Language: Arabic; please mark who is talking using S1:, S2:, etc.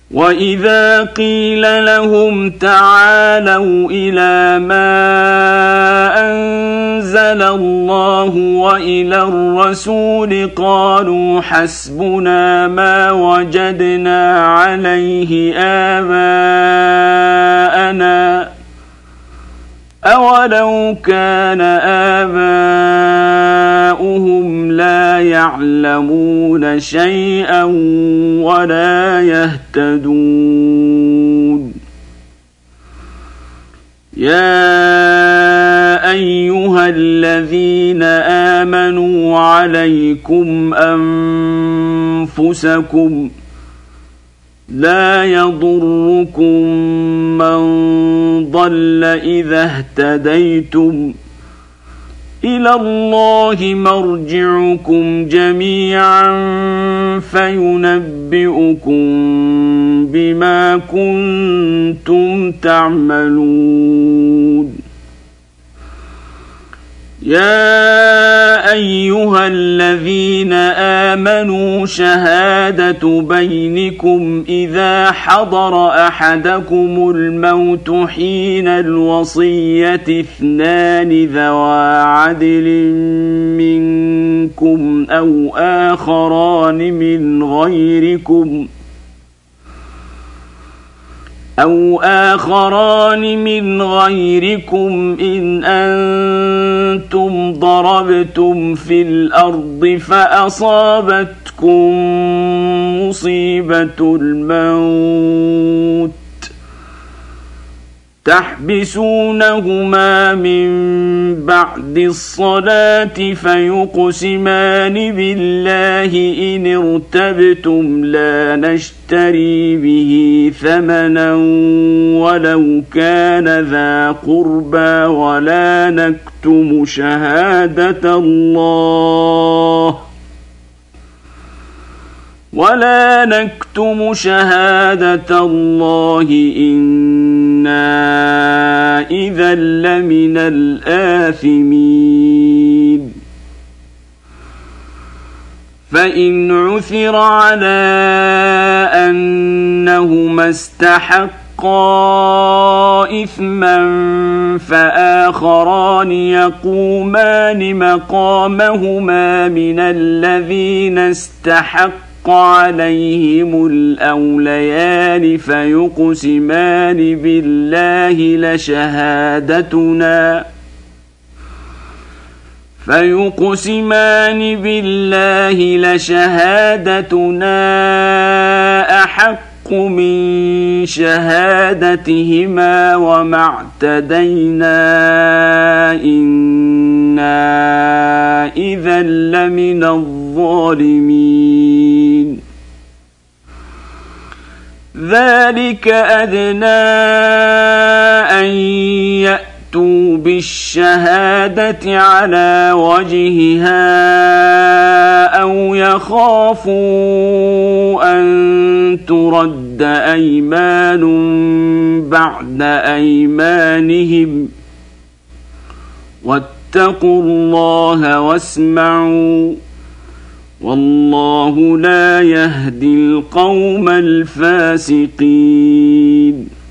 S1: وإذا قيل لهم تعالوا إلى ما أنزل الله وإلى الرسول قالوا حسبنا ما وجدنا عليه آباءنا أولو كان آباؤهم لا يعلمون شيئا ولا يهتدون يا أيها الذين آمنوا عليكم أنفسكم لا يضركم من ضل إذا اهتديتم إلى الله مرجعكم جميعا فينبئكم بما كنتم تعملون يا أيها الذين آمنوا شهادة بينكم إذا حضر أحدكم الموت حين الوصية اثنان ذوى عدل منكم أو آخران من غيركم إن أنتم ضربتم في الأرض فأصابتكم مصيبة الموت تحبسونهما من بعد الصلاة فيقسمان بالله إن ارتبتم لا نشتري به ثمنا ولو كان ذا قربى ولا نكتم شهادة الله إنا إذا لمن الآثمين فإن عثر على أنهما استحقا إثما فآخران يقومان مقامهما من الذين استحق عليهم الأوليان فيقسمان بالله لشهادتنا أحق من شهادتهما وما اعتدينا إنا إذا لمن الظالمين ذلك أدنى أن يأتوا بالشهادة على وجهها أو يخافوا أن ترد أيمان بعد أيمانهم واتقوا الله واسمعوا والله لا يهدي القوم الفاسقين